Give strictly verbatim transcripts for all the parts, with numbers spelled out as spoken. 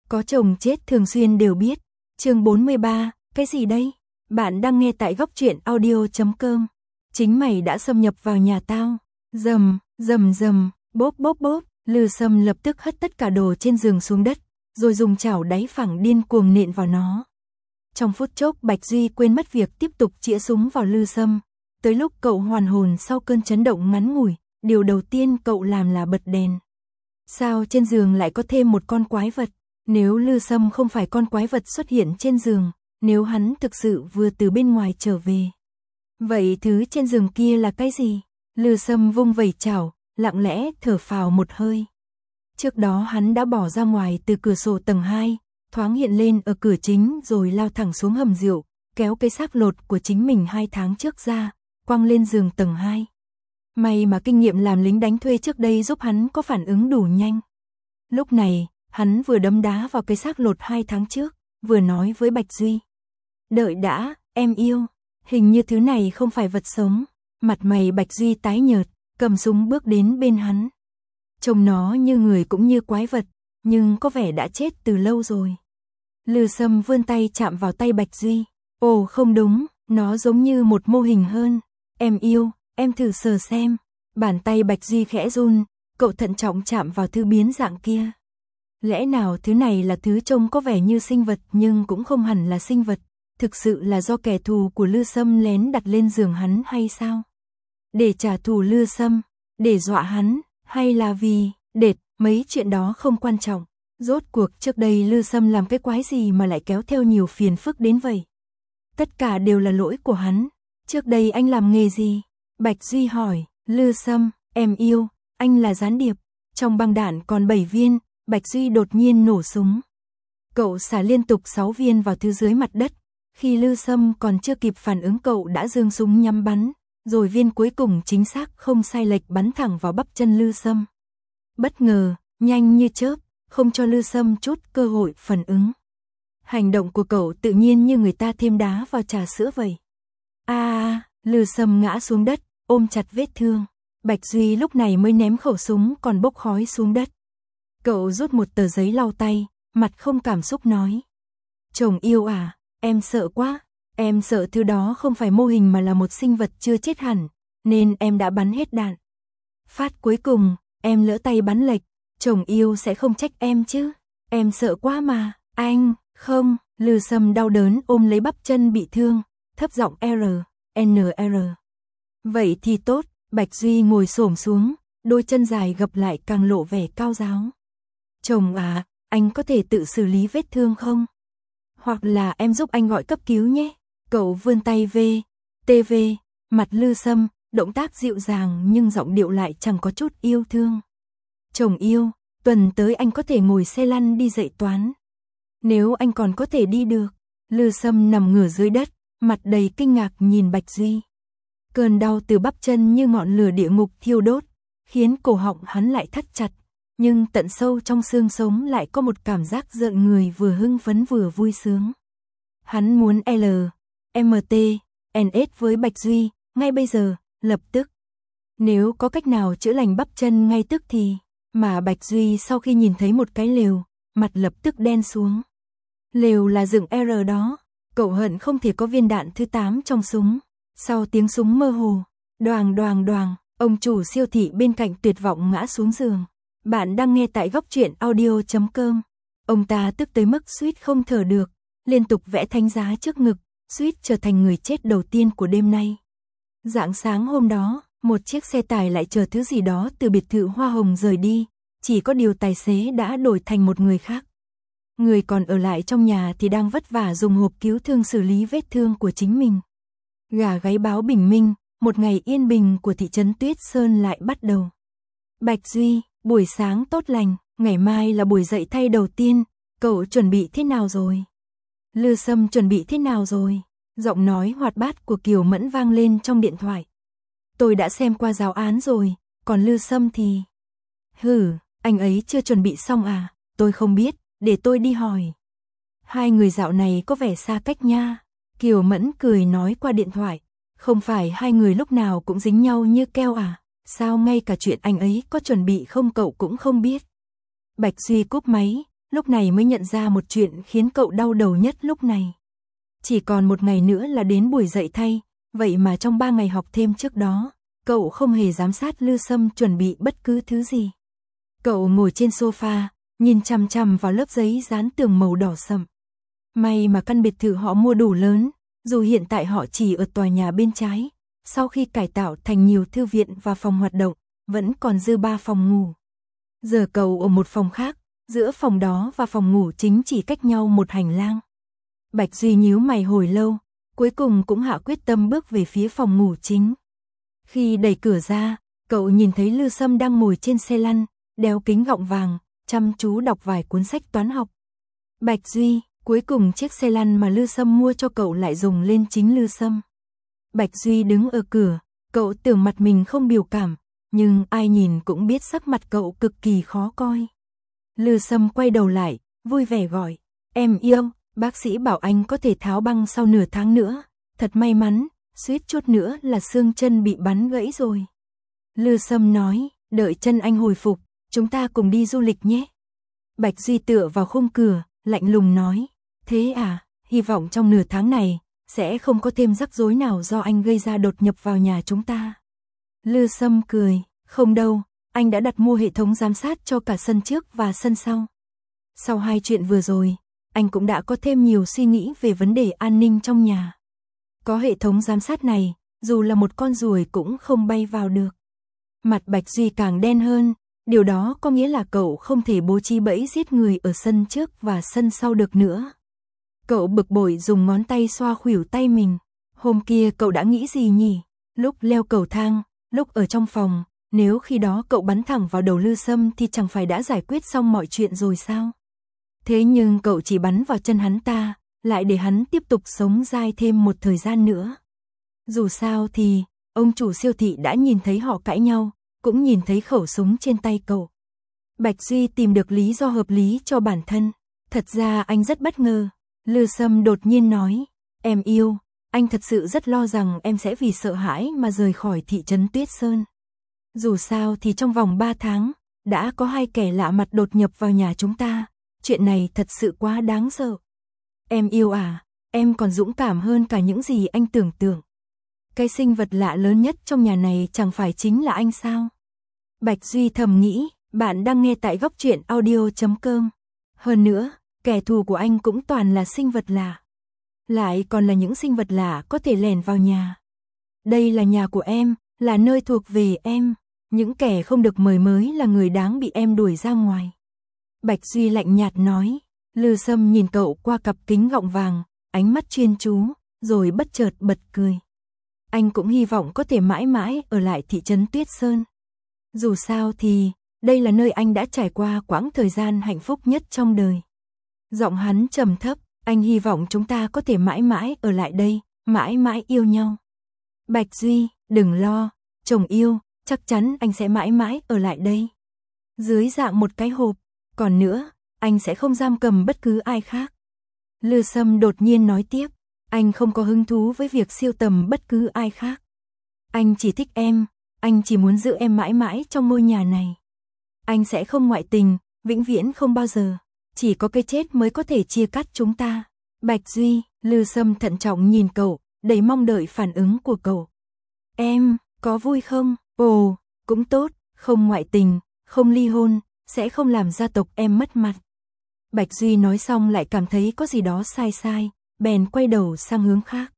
Có chồng chết thường xuyên đều biết. Chương bốn mươi ba, cái gì đây? Bạn đang nghe tại góc truyện audio chấm com. Chính mày đã xâm nhập vào nhà tao. Rầm, rầm rầm, bốp bốp bốp, Lư Sâm lập tức hất tất cả đồ trên giường xuống đất, rồi dùng chảo đáy phẳng điên cuồng nện vào nó. Trong phút chốc Bạch Duy quên mất việc tiếp tục chĩa súng vào Lư Sâm. Tới lúc cậu hoàn hồn sau cơn chấn động ngắn ngủi, điều đầu tiên cậu làm là bật đèn. Sao trên giường lại có thêm một con quái vật? Nếu Lư Sâm không phải con quái vật xuất hiện trên giường, nếu hắn thực sự vừa từ bên ngoài trở về, vậy thứ trên giường kia là cái gì? Lư Sâm vung vẩy chảo, lặng lẽ thở phào một hơi. Trước đó hắn đã bỏ ra ngoài từ cửa sổ tầng hai, thoáng hiện lên ở cửa chính rồi lao thẳng xuống hầm rượu, kéo cái xác lột của chính mình hai tháng trước ra, quăng lên giường tầng hai. May mà kinh nghiệm làm lính đánh thuê trước đây giúp hắn có phản ứng đủ nhanh. Lúc này, hắn vừa đấm đá vào cái xác lột hai tháng trước, vừa nói với Bạch Duy. Đợi đã, em yêu, hình như thứ này không phải vật sống. Mặt mày Bạch Duy tái nhợt, cầm súng bước đến bên hắn. Trông nó như người cũng như quái vật, nhưng có vẻ đã chết từ lâu rồi. Lư Sâm vươn tay chạm vào tay Bạch Duy. Ồ không đúng, nó giống như một mô hình hơn. Em yêu, em thử sờ xem. Bàn tay Bạch Duy khẽ run, cậu thận trọng chạm vào thứ biến dạng kia. Lẽ nào thứ này là thứ trông có vẻ như sinh vật nhưng cũng không hẳn là sinh vật, thực sự là do kẻ thù của Lư Sâm lén đặt lên giường hắn hay sao? Để trả thù Lư Sâm, để dọa hắn, hay là vì, đệt, mấy chuyện đó không quan trọng. Rốt cuộc trước đây Lư Sâm làm cái quái gì mà lại kéo theo nhiều phiền phức đến vậy? Tất cả đều là lỗi của hắn. Trước đây anh làm nghề gì? Bạch Duy hỏi. Lư Sâm, em yêu, anh là gián điệp. Trong băng đạn còn bảy viên, Bạch Duy đột nhiên nổ súng. Cậu xả liên tục sáu viên vào thứ dưới mặt đất. Khi Lư Sâm còn chưa kịp phản ứng cậu đã giương súng nhắm bắn, rồi viên cuối cùng chính xác không sai lệch bắn thẳng vào bắp chân Lư Sâm. Bất ngờ, nhanh như chớp, không cho Lư Sâm chút cơ hội phản ứng. Hành động của cậu tự nhiên như người ta thêm đá vào trà sữa vậy. A, à, Lư Sâm ngã xuống đất, ôm chặt vết thương. Bạch Duy lúc này mới ném khẩu súng còn bốc khói xuống đất. Cậu rút một tờ giấy lau tay, mặt không cảm xúc nói. Chồng yêu à, em sợ quá, em sợ thứ đó không phải mô hình mà là một sinh vật chưa chết hẳn, nên em đã bắn hết đạn. Phát cuối cùng, em lỡ tay bắn lệch, chồng yêu sẽ không trách em chứ, em sợ quá mà, anh, không, Lư Sâm đau đớn ôm lấy bắp chân bị thương, thấp giọng R, N R. Vậy thì tốt, Bạch Duy ngồi xổm xuống, đôi chân dài gập lại càng lộ vẻ cao giáo. Chồng à, anh có thể tự xử lý vết thương không? Hoặc là em giúp anh gọi cấp cứu nhé. Cậu vươn tay về, tê vê, mặt Lư Sâm, động tác dịu dàng nhưng giọng điệu lại chẳng có chút yêu thương. Chồng yêu, tuần tới anh có thể ngồi xe lăn đi dạy toán. Nếu anh còn có thể đi được. Lư Sâm nằm ngửa dưới đất, mặt đầy kinh ngạc nhìn Bạch Duy. Cơn đau từ bắp chân như ngọn lửa địa ngục thiêu đốt, khiến cổ họng hắn lại thắt chặt, nhưng tận sâu trong xương sống lại có một cảm giác rợn người vừa hưng phấn vừa vui sướng. Hắn muốn L, M T, N S với Bạch Duy, ngay bây giờ, lập tức. Nếu có cách nào chữa lành bắp chân ngay tức thì, mà Bạch Duy sau khi nhìn thấy một cái lều, mặt lập tức đen xuống. Lều là dựng R đó, cậu hận không thể có viên đạn thứ tám trong súng. Sau tiếng súng mơ hồ, đoàng đoàng đoàng, ông chủ siêu thị bên cạnh tuyệt vọng ngã xuống giường. Bạn đang nghe tại góc truyện audio chấm com. Ông ta tức tới mức suýt không thở được, liên tục vẽ thánh giá trước ngực, suýt trở thành người chết đầu tiên của đêm nay. Rạng sáng hôm đó, một chiếc xe tải lại chở thứ gì đó từ biệt thự hoa hồng rời đi, chỉ có điều tài xế đã đổi thành một người khác. Người còn ở lại trong nhà thì đang vất vả dùng hộp cứu thương xử lý vết thương của chính mình. Gà gáy báo bình minh, một ngày yên bình của thị trấn Tuyết Sơn lại bắt đầu. Bạch Duy, buổi sáng tốt lành, ngày mai là buổi dậy thay đầu tiên, cậu chuẩn bị thế nào rồi? Lư Sâm chuẩn bị thế nào rồi? Giọng nói hoạt bát của Kiều Mẫn vang lên trong điện thoại. Tôi đã xem qua giáo án rồi, còn Lư Sâm thì... Hừ, anh ấy chưa chuẩn bị xong à? Tôi không biết, để tôi đi hỏi. Hai người dạo này có vẻ xa cách nha. Kiều Mẫn cười nói qua điện thoại. Không phải hai người lúc nào cũng dính nhau như keo à? Sao ngay cả chuyện anh ấy có chuẩn bị không cậu cũng không biết? Bạch Duy cúp máy, lúc này mới nhận ra một chuyện khiến cậu đau đầu nhất lúc này. Chỉ còn một ngày nữa là đến buổi dạy thay, vậy mà trong ba ngày học thêm trước đó, cậu không hề giám sát Lư Sâm chuẩn bị bất cứ thứ gì. Cậu ngồi trên sofa, nhìn chằm chằm vào lớp giấy dán tường màu đỏ sậm. May mà căn biệt thự họ mua đủ lớn, dù hiện tại họ chỉ ở tòa nhà bên trái, sau khi cải tạo thành nhiều thư viện và phòng hoạt động, vẫn còn dư ba phòng ngủ. Giờ cậu ở một phòng khác, giữa phòng đó và phòng ngủ chính chỉ cách nhau một hành lang. Bạch Duy nhíu mày hồi lâu, cuối cùng cũng hạ quyết tâm bước về phía phòng ngủ chính. Khi đẩy cửa ra, cậu nhìn thấy Lư Sâm đang ngồi trên xe lăn, đeo kính gọng vàng, chăm chú đọc vài cuốn sách toán học. Bạch Duy, cuối cùng chiếc xe lăn mà Lư Sâm mua cho cậu lại dùng lên chính Lư Sâm. Bạch Duy đứng ở cửa, cậu tưởng mặt mình không biểu cảm, nhưng ai nhìn cũng biết sắc mặt cậu cực kỳ khó coi. Lư Sâm quay đầu lại, vui vẻ gọi, em yêu, bác sĩ bảo anh có thể tháo băng sau nửa tháng nữa, thật may mắn, suýt chút nữa là xương chân bị bắn gãy rồi. Lư Sâm nói, đợi chân anh hồi phục, chúng ta cùng đi du lịch nhé. Bạch Duy tựa vào khung cửa, lạnh lùng nói, thế à, hy vọng trong nửa tháng này, sẽ không có thêm rắc rối nào do anh gây ra đột nhập vào nhà chúng ta. Lư Sâm cười, không đâu, anh đã đặt mua hệ thống giám sát cho cả sân trước và sân sau. Sau hai chuyện vừa rồi, anh cũng đã có thêm nhiều suy nghĩ về vấn đề an ninh trong nhà. Có hệ thống giám sát này, dù là một con ruồi cũng không bay vào được. Mặt Bạch Duy càng đen hơn, điều đó có nghĩa là cậu không thể bố trí bẫy giết người ở sân trước và sân sau được nữa. Cậu bực bội dùng ngón tay xoa khuỷu tay mình. Hôm kia cậu đã nghĩ gì nhỉ? Lúc leo cầu thang, lúc ở trong phòng, nếu khi đó cậu bắn thẳng vào đầu Lư Sâm thì chẳng phải đã giải quyết xong mọi chuyện rồi sao? Thế nhưng cậu chỉ bắn vào chân hắn ta, lại để hắn tiếp tục sống dai thêm một thời gian nữa. Dù sao thì, ông chủ siêu thị đã nhìn thấy họ cãi nhau, cũng nhìn thấy khẩu súng trên tay cậu. Bạch Duy tìm được lý do hợp lý cho bản thân. Thật ra anh rất bất ngờ. Lư Sâm đột nhiên nói, em yêu, anh thật sự rất lo rằng em sẽ vì sợ hãi mà rời khỏi thị trấn Tuyết Sơn. Dù sao thì trong vòng ba tháng, đã có hai kẻ lạ mặt đột nhập vào nhà chúng ta. Chuyện này thật sự quá đáng sợ. Em yêu à, em còn dũng cảm hơn cả những gì anh tưởng tượng. Cái sinh vật lạ lớn nhất trong nhà này chẳng phải chính là anh sao? Bạch Duy thầm nghĩ, bạn đang nghe tại góc truyện audio chấm com. Hơn nữa, kẻ thù của anh cũng toàn là sinh vật lạ. Lại còn là những sinh vật lạ có thể lẻn vào nhà. Đây là nhà của em, là nơi thuộc về em. Những kẻ không được mời mới là người đáng bị em đuổi ra ngoài. Bạch Duy lạnh nhạt nói. Lư Sâm nhìn cậu qua cặp kính gọng vàng, ánh mắt chuyên chú, rồi bất chợt bật cười. Anh cũng hy vọng có thể mãi mãi ở lại thị trấn Tuyết Sơn. Dù sao thì, đây là nơi anh đã trải qua quãng thời gian hạnh phúc nhất trong đời. Giọng hắn trầm thấp, anh hy vọng chúng ta có thể mãi mãi ở lại đây, mãi mãi yêu nhau. Bạch Duy, đừng lo, chồng yêu, chắc chắn anh sẽ mãi mãi ở lại đây. Dưới dạng một cái hộp, còn nữa, anh sẽ không giam cầm bất cứ ai khác. Lư Sâm đột nhiên nói tiếp, anh không có hứng thú với việc siêu tầm bất cứ ai khác. Anh chỉ thích em, anh chỉ muốn giữ em mãi mãi trong ngôi nhà này. Anh sẽ không ngoại tình, vĩnh viễn không bao giờ. Chỉ có cái chết mới có thể chia cắt chúng ta. Bạch Duy, Lư Sâm thận trọng nhìn cậu, đầy mong đợi phản ứng của cậu. Em, có vui không? Ồ, cũng tốt, không ngoại tình, không ly hôn, sẽ không làm gia tộc em mất mặt. Bạch Duy nói xong lại cảm thấy có gì đó sai sai, bèn quay đầu sang hướng khác.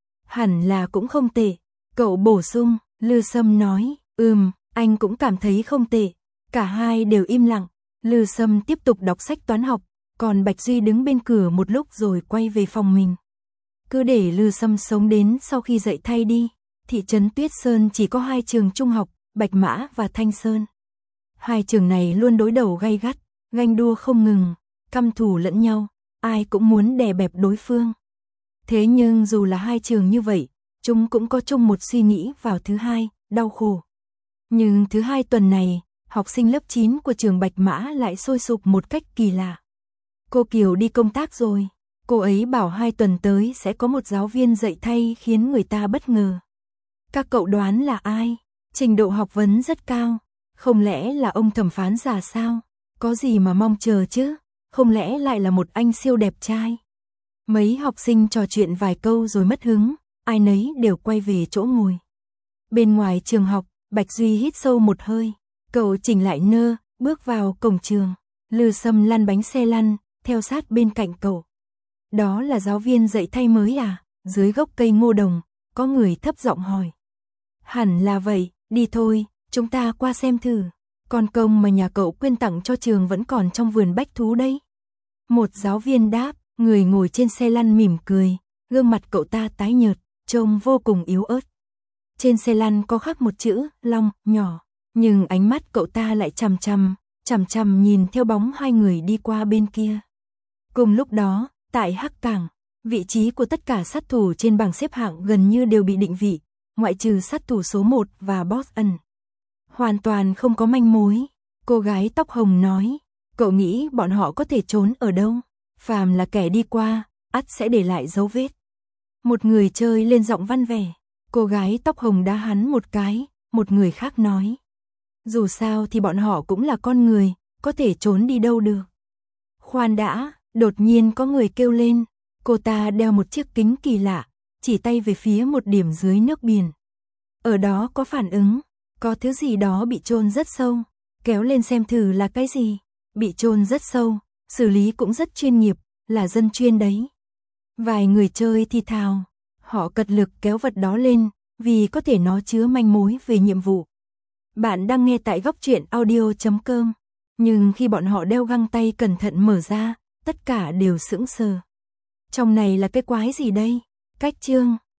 Hẳn là cũng không tệ. Cậu bổ sung, Lư Sâm nói, ừm, anh cũng cảm thấy không tệ. Cả hai đều im lặng. Lư Sâm tiếp tục đọc sách toán học, còn Bạch Duy đứng bên cửa một lúc rồi quay về phòng mình. Cứ để Lư Sâm sống đến sau khi dậy thay đi. Thị trấn Tuyết Sơn chỉ có hai trường trung học, Bạch Mã và Thanh Sơn. Hai trường này luôn đối đầu gay gắt, ganh đua không ngừng, căm thù lẫn nhau, ai cũng muốn đè bẹp đối phương. Thế nhưng dù là hai trường như vậy, chúng cũng có chung một suy nghĩ vào thứ hai, đau khổ. Nhưng thứ hai tuần này, học sinh lớp chín của trường Bạch Mã lại sôi sục một cách kỳ lạ. Cô Kiều đi công tác rồi, cô ấy bảo hai tuần tới sẽ có một giáo viên dạy thay khiến người ta bất ngờ. Các cậu đoán là ai? Trình độ học vấn rất cao, không lẽ là ông thẩm phán già sao? Có gì mà mong chờ chứ? không lẽ lại là một anh siêu đẹp trai? Mấy học sinh trò chuyện vài câu rồi mất hứng, ai nấy đều quay về chỗ ngồi. Bên ngoài trường học, Bạch Duy hít sâu một hơi, cậu chỉnh lại nơ, bước vào cổng trường. Lư Sâm lăn bánh xe lăn, theo sát bên cạnh cậu. Đó là giáo viên dạy thay mới à? Dưới gốc cây ngô đồng, có người thấp giọng hỏi. Hẳn là vậy, đi thôi, chúng ta qua xem thử. Con công mà nhà cậu quyên tặng cho trường vẫn còn trong vườn bách thú đấy. Một giáo viên đáp, người ngồi trên xe lăn mỉm cười, gương mặt cậu ta tái nhợt, trông vô cùng yếu ớt. Trên xe lăn có khắc một chữ, Long, nhỏ, nhưng ánh mắt cậu ta lại chằm chằm, chằm chằm nhìn theo bóng hai người đi qua bên kia. Cùng lúc đó, tại Hắc Cảng, vị trí của tất cả sát thủ trên bảng xếp hạng gần như đều bị định vị, ngoại trừ sát thủ số một và Boss ẩn. Hoàn toàn không có manh mối. Cô gái tóc hồng nói, cậu nghĩ bọn họ có thể trốn ở đâu? Phàm là kẻ đi qua, ắt sẽ để lại dấu vết. Một người chơi lên giọng văn vẻ. Cô gái tóc hồng đá hắn một cái, một người khác nói. Dù sao thì bọn họ cũng là con người, có thể trốn đi đâu được. Khoan đã, đột nhiên có người kêu lên. Cô ta đeo một chiếc kính kỳ lạ, chỉ tay về phía một điểm dưới nước biển. Ở đó có phản ứng, có thứ gì đó bị chôn rất sâu. Kéo lên xem thử là cái gì. Bị chôn rất sâu, xử lý cũng rất chuyên nghiệp, là dân chuyên đấy. Vài người chơi thì thào, họ cật lực kéo vật đó lên, vì có thể nó chứa manh mối về nhiệm vụ. Bạn đang nghe tại góc truyện audio chấm com, nhưng khi bọn họ đeo găng tay cẩn thận mở ra, tất cả đều sững sờ. Trong này là cái quái gì đây? Cách chương